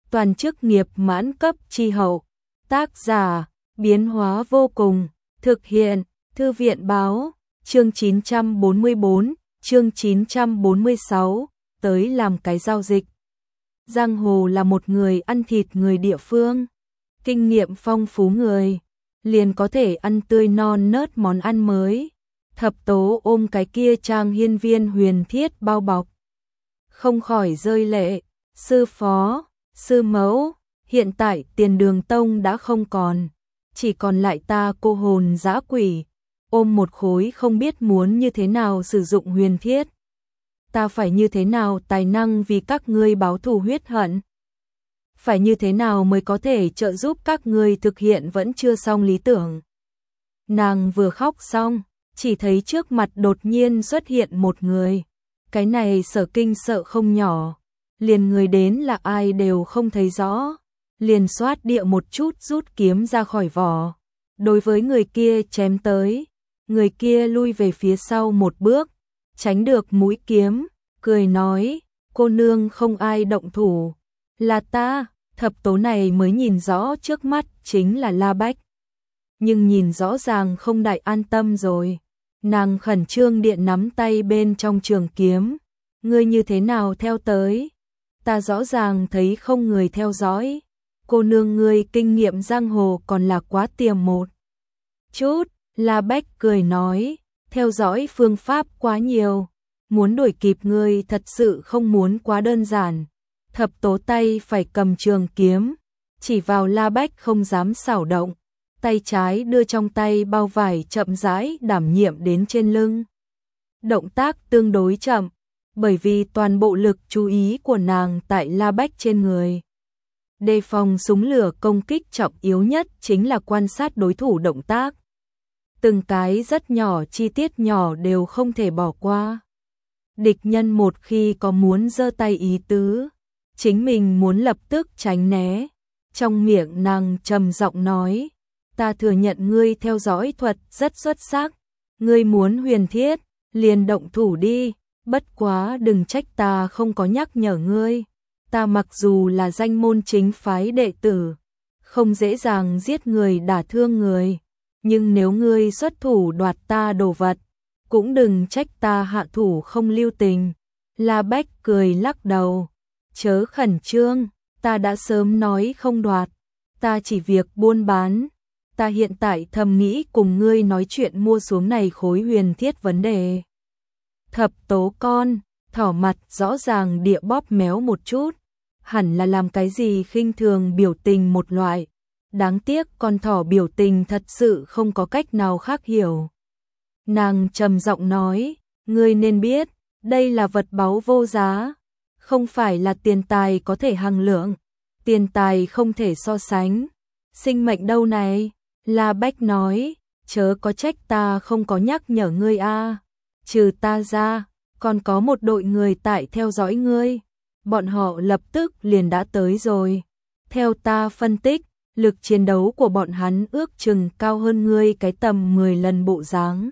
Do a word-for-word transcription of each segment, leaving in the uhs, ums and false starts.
toàn chức nghiệp mãn cấp chi hậu. Tác giả, biến hóa vô cùng, thực hiện, Thư viện báo, chương chín trăm bốn mươi bốn, chương chín trăm bốn mươi sáu, tới làm cái giao dịch. Giang hồ là một người ăn thịt người địa phương, kinh nghiệm phong phú người, liền có thể ăn tươi non nớt món ăn mới. Thập Tố ôm cái kia trang hiên viên huyền thiết bao bọc, không khỏi rơi lệ. Sư phó, sư mẫu, hiện tại Tiền Đường Tông đã không còn, chỉ còn lại ta cô hồn dã quỷ, ôm một khối không biết muốn như thế nào sử dụng huyền thiết. Ta phải như thế nào tài năng vì các ngươi báo thù huyết hận? Phải như thế nào mới có thể trợ giúp các ngươi thực hiện vẫn chưa xong lý tưởng? Nàng vừa khóc xong, chỉ thấy trước mặt đột nhiên xuất hiện một người. Cái này Sở kinh sợ không nhỏ, liền người đến là ai đều không thấy rõ, liền xoát địa một chút rút kiếm ra khỏi vỏ. Đối với người kia chém tới, người kia lui về phía sau một bước, tránh được mũi kiếm, cười nói, cô nương không ai động thủ, là ta. Thập Tố này mới nhìn rõ trước mắt chính là La Bách, nhưng nhìn rõ ràng không đại an tâm rồi. Nàng khẩn trương điện nắm tay bên trong trường kiếm, ngươi như thế nào theo tới? Ta rõ ràng thấy không người theo dõi, cô nương ngươi kinh nghiệm giang hồ còn là quá tiềm một chút. La Bách cười nói, theo dõi phương pháp quá nhiều, muốn đuổi kịp ngươi thật sự không muốn quá đơn giản. Thập Tố tay phải cầm trường kiếm, chỉ vào La Bách không dám xảo động, tay trái đưa trong tay bao vải chậm rãi đảm nhiệm đến trên lưng. Động tác tương đối chậm, bởi vì toàn bộ lực chú ý của nàng tại La Bách trên người. Đề phòng súng lửa công kích trọng yếu nhất chính là quan sát đối thủ động tác. Từng cái rất nhỏ chi tiết nhỏ đều không thể bỏ qua. Địch nhân một khi có muốn giơ tay ý tứ, chính mình muốn lập tức tránh né. Trong miệng nàng trầm giọng nói, ta thừa nhận ngươi theo dõi thuật rất xuất sắc, ngươi muốn huyền thiết, liền động thủ đi, bất quá đừng trách ta không có nhắc nhở ngươi. Ta mặc dù là danh môn chính phái đệ tử, không dễ dàng giết người đả thương người, nhưng nếu ngươi xuất thủ đoạt ta đồ vật, cũng đừng trách ta hạ thủ không lưu tình. La Bách cười lắc đầu, chớ khẩn trương, ta đã sớm nói không đoạt, ta chỉ việc buôn bán. Ta hiện tại thầm nghĩ cùng ngươi nói chuyện mua xuống này khối huyền thiết vấn đề. Thập Tố con, thỏ mặt rõ ràng địa bóp méo một chút, hẳn là làm cái gì khinh thường biểu tình một loại. Đáng tiếc con thỏ biểu tình thật sự không có cách nào khác hiểu. Nàng trầm giọng nói, ngươi nên biết, đây là vật báu vô giá, không phải là tiền tài có thể hằng lượng, tiền tài không thể so sánh. Sinh mệnh đâu này? La Bách nói, chớ có trách ta không có nhắc nhở ngươi a, trừ ta ra, còn có một đội người tại theo dõi ngươi, bọn họ lập tức liền đã tới rồi. Theo ta phân tích, lực chiến đấu của bọn hắn ước chừng cao hơn ngươi cái tầm mười lần bộ dáng.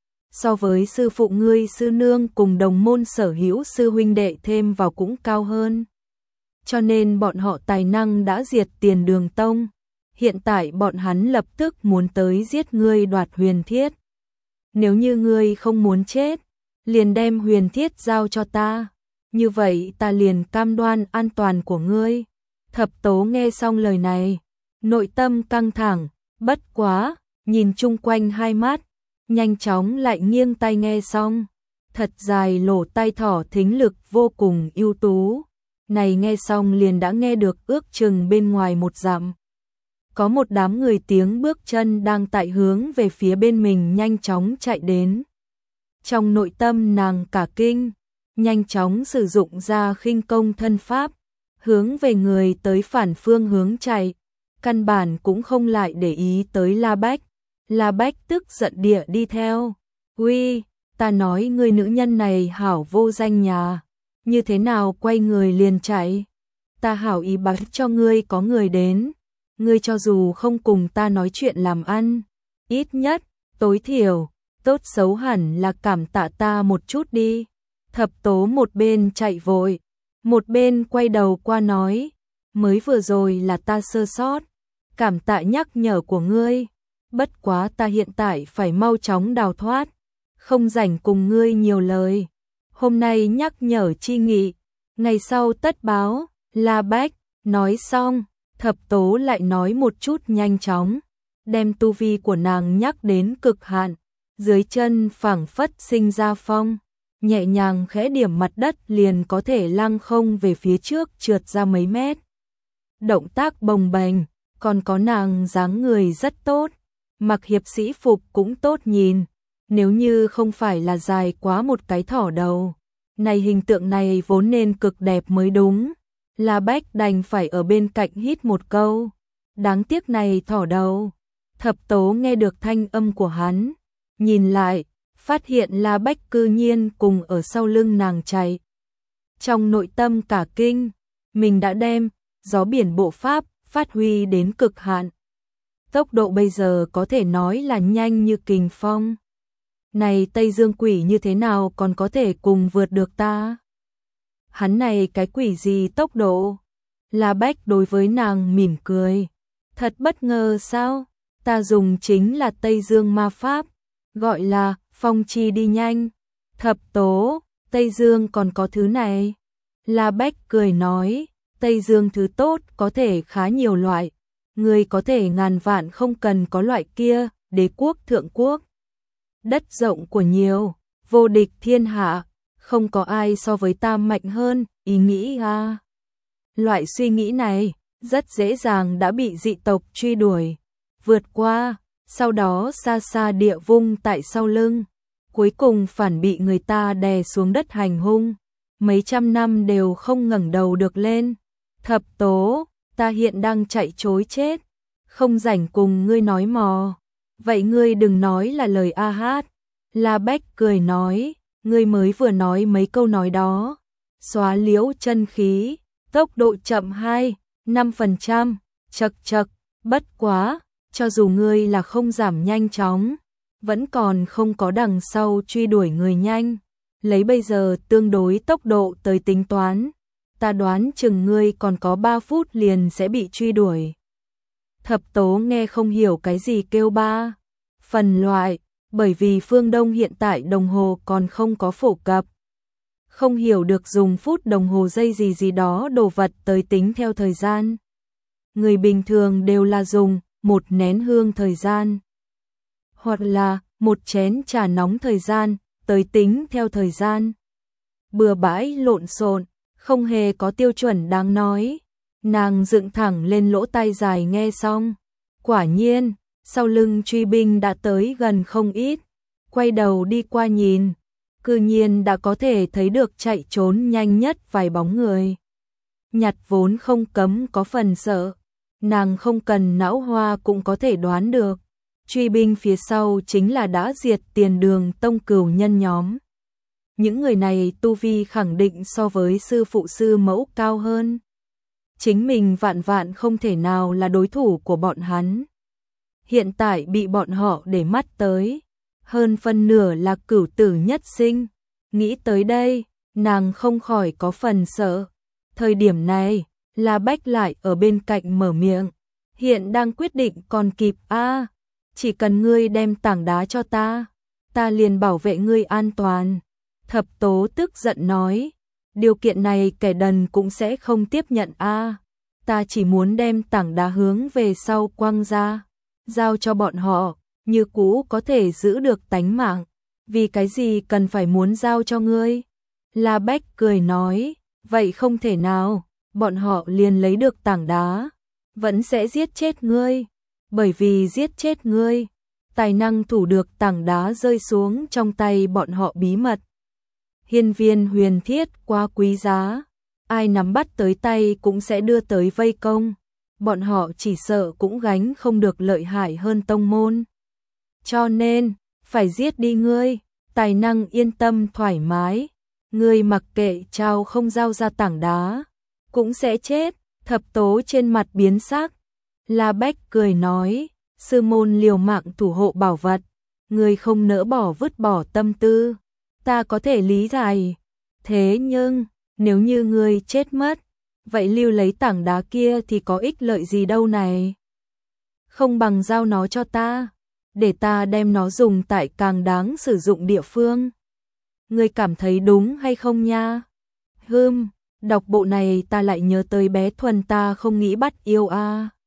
So với sư phụ ngươi sư nương cùng đồng môn sở hữu sư huynh đệ thêm vào cũng cao hơn. Cho nên bọn họ tài năng đã diệt Tiền Đường Tông. Hiện tại bọn hắn lập tức muốn tới giết ngươi đoạt huyền thiết. Nếu như ngươi không muốn chết, liền đem huyền thiết giao cho ta. Như vậy ta liền cam đoan an toàn của ngươi. Thập Tố nghe xong lời này, nội tâm căng thẳng, bất quá, nhìn chung quanh hai mắt, nhanh chóng lại nghiêng tai nghe xong. Thật dài lỗ tai thỏ thính lực vô cùng ưu tú. Này nghe xong liền đã nghe được ước chừng bên ngoài một dặm. Có một đám người tiếng bước chân đang tại hướng về phía bên mình nhanh chóng chạy đến. Trong nội tâm nàng cả kinh, nhanh chóng sử dụng ra khinh công thân pháp, hướng về người tới phản phương hướng chạy, căn bản cũng không lại để ý tới La Bách. La Bách tức giận địa đi theo, uy, ta nói người nữ nhân này hảo vô danh nhà, như thế nào quay người liền chạy, ta hảo ý báo cho ngươi có người đến. Ngươi cho dù không cùng ta nói chuyện làm ăn, ít nhất, tối thiểu, tốt xấu hẳn là cảm tạ ta một chút đi. Thập Tố một bên chạy vội, một bên quay đầu qua nói, mới vừa rồi là ta sơ sót, cảm tạ nhắc nhở của ngươi, bất quá ta hiện tại phải mau chóng đào thoát, không rảnh cùng ngươi nhiều lời. Hôm nay nhắc nhở chi nghị, ngày sau tất báo. La Bách nói xong, Thập Tố lại nói một chút nhanh chóng, đem tu vi của nàng nhắc đến cực hạn, dưới chân phảng phất sinh ra phong, nhẹ nhàng khẽ điểm mặt đất liền có thể lăng không về phía trước trượt ra mấy mét. Động tác bồng bềnh, còn có nàng dáng người rất tốt, mặc hiệp sĩ phục cũng tốt nhìn, nếu như không phải là dài quá một cái thỏ đầu, này hình tượng này vốn nên cực đẹp mới đúng. La Bách đành phải ở bên cạnh hít một câu, đáng tiếc này thỏ đầu. Thập Tố nghe được thanh âm của hắn, nhìn lại, phát hiện La Bách cư nhiên cùng ở sau lưng nàng chạy. Trong nội tâm cả kinh, mình đã đem gió biển bộ pháp phát huy đến cực hạn. Tốc độ bây giờ có thể nói là nhanh như kình phong. Này Tây Dương quỷ như thế nào còn có thể cùng vượt được ta? Hắn này cái quỷ gì tốc độ? La Bách đối với nàng mỉm cười. Thật bất ngờ sao? Ta dùng chính là Tây Dương ma pháp, gọi là phong chi đi nhanh. Thập Tố, Tây Dương còn có thứ này. La Bách cười nói, Tây Dương thứ tốt có thể khá nhiều loại. Người có thể ngàn vạn không cần có loại kia, đế quốc thượng quốc. Đất rộng của nhiều, vô địch thiên hạ, không có ai so với ta mạnh hơn, ý nghĩ à. Loại suy nghĩ này, rất dễ dàng đã bị dị tộc truy đuổi, vượt qua, sau đó xa xa địa vung tại sau lưng, cuối cùng phản bị người ta đè xuống đất hành hung, mấy trăm năm đều không ngẩng đầu được lên. Thập Tố, ta hiện đang chạy trối chết, không rảnh cùng ngươi nói mò, vậy ngươi đừng nói là lời a hát. La Bách cười nói, ngươi mới vừa nói mấy câu nói đó, xóa liễu chân khí, tốc độ chậm hai, năm phần trăm, chật chật, bất quá, cho dù ngươi là không giảm nhanh chóng, vẫn còn không có đằng sau truy đuổi người nhanh, lấy bây giờ tương đối tốc độ tới tính toán, ta đoán chừng ngươi còn có ba phút liền sẽ bị truy đuổi. Thập Tố nghe không hiểu cái gì kêu ba phần loại, bởi vì phương Đông hiện tại đồng hồ còn không có phổ cập. Không hiểu được dùng phút đồng hồ giây gì gì đó đồ vật tới tính theo thời gian. Người bình thường đều là dùng một nén hương thời gian, hoặc là một chén trà nóng thời gian, tới tính theo thời gian. Bừa bãi lộn xộn, không hề có tiêu chuẩn đáng nói. Nàng dựng thẳng lên lỗ tai dài nghe xong. Quả nhiên, sau lưng truy binh đã tới gần không ít. Quay đầu đi qua nhìn, cư nhiên đã có thể thấy được chạy trốn nhanh nhất vài bóng người. Nhặt vốn không cấm có phần sợ, nàng không cần não hoa cũng có thể đoán được. Truy binh phía sau chính là đã diệt Tiền Đường tông cửu nhân nhóm. Những người này tu vi khẳng định so với sư phụ sư mẫu cao hơn. Chính mình vạn vạn không thể nào là đối thủ của bọn hắn. Hiện tại bị bọn họ để mắt tới, hơn phân nửa là cửu tử nhất sinh. Nghĩ tới đây, nàng không khỏi có phần sợ. Thời điểm này, La Bách lại ở bên cạnh mở miệng. Hiện đang quyết định còn kịp a, à, chỉ cần ngươi đem tảng đá cho ta, ta liền bảo vệ ngươi an toàn. Thập Tố tức giận nói, điều kiện này kẻ đần cũng sẽ không tiếp nhận a, à, ta chỉ muốn đem tảng đá hướng về sau quăng ra, giao cho bọn họ, như cũ có thể giữ được tánh mạng, vì cái gì cần phải muốn giao cho ngươi? La Bách cười nói, vậy không thể nào, bọn họ liền lấy được tảng đá, vẫn sẽ giết chết ngươi, bởi vì giết chết ngươi, tài năng thủ được tảng đá rơi xuống trong tay bọn họ bí mật. Hiên viên huyền thiết quá quý giá, ai nắm bắt tới tay cũng sẽ đưa tới vây công, bọn họ chỉ sợ cũng gánh không được lợi hại hơn tông môn. Cho nên, phải giết đi ngươi, tài năng yên tâm thoải mái, ngươi mặc kệ trao không giao ra tảng đá, cũng sẽ chết. Thập Tố trên mặt biến sắc. La Bách cười nói, sư môn liều mạng thủ hộ bảo vật, ngươi không nỡ bỏ vứt bỏ tâm tư, ta có thể lý giải. Thế nhưng, nếu như ngươi chết mất, vậy lưu lấy tảng đá kia thì có ích lợi gì đâu này? Không bằng giao nó cho ta, để ta đem nó dùng tại càng đáng sử dụng địa phương. Ngươi cảm thấy đúng hay không nha? Hừm, đọc bộ này ta lại nhớ tới bé Thuần ta không nghĩ bắt yêu a. À.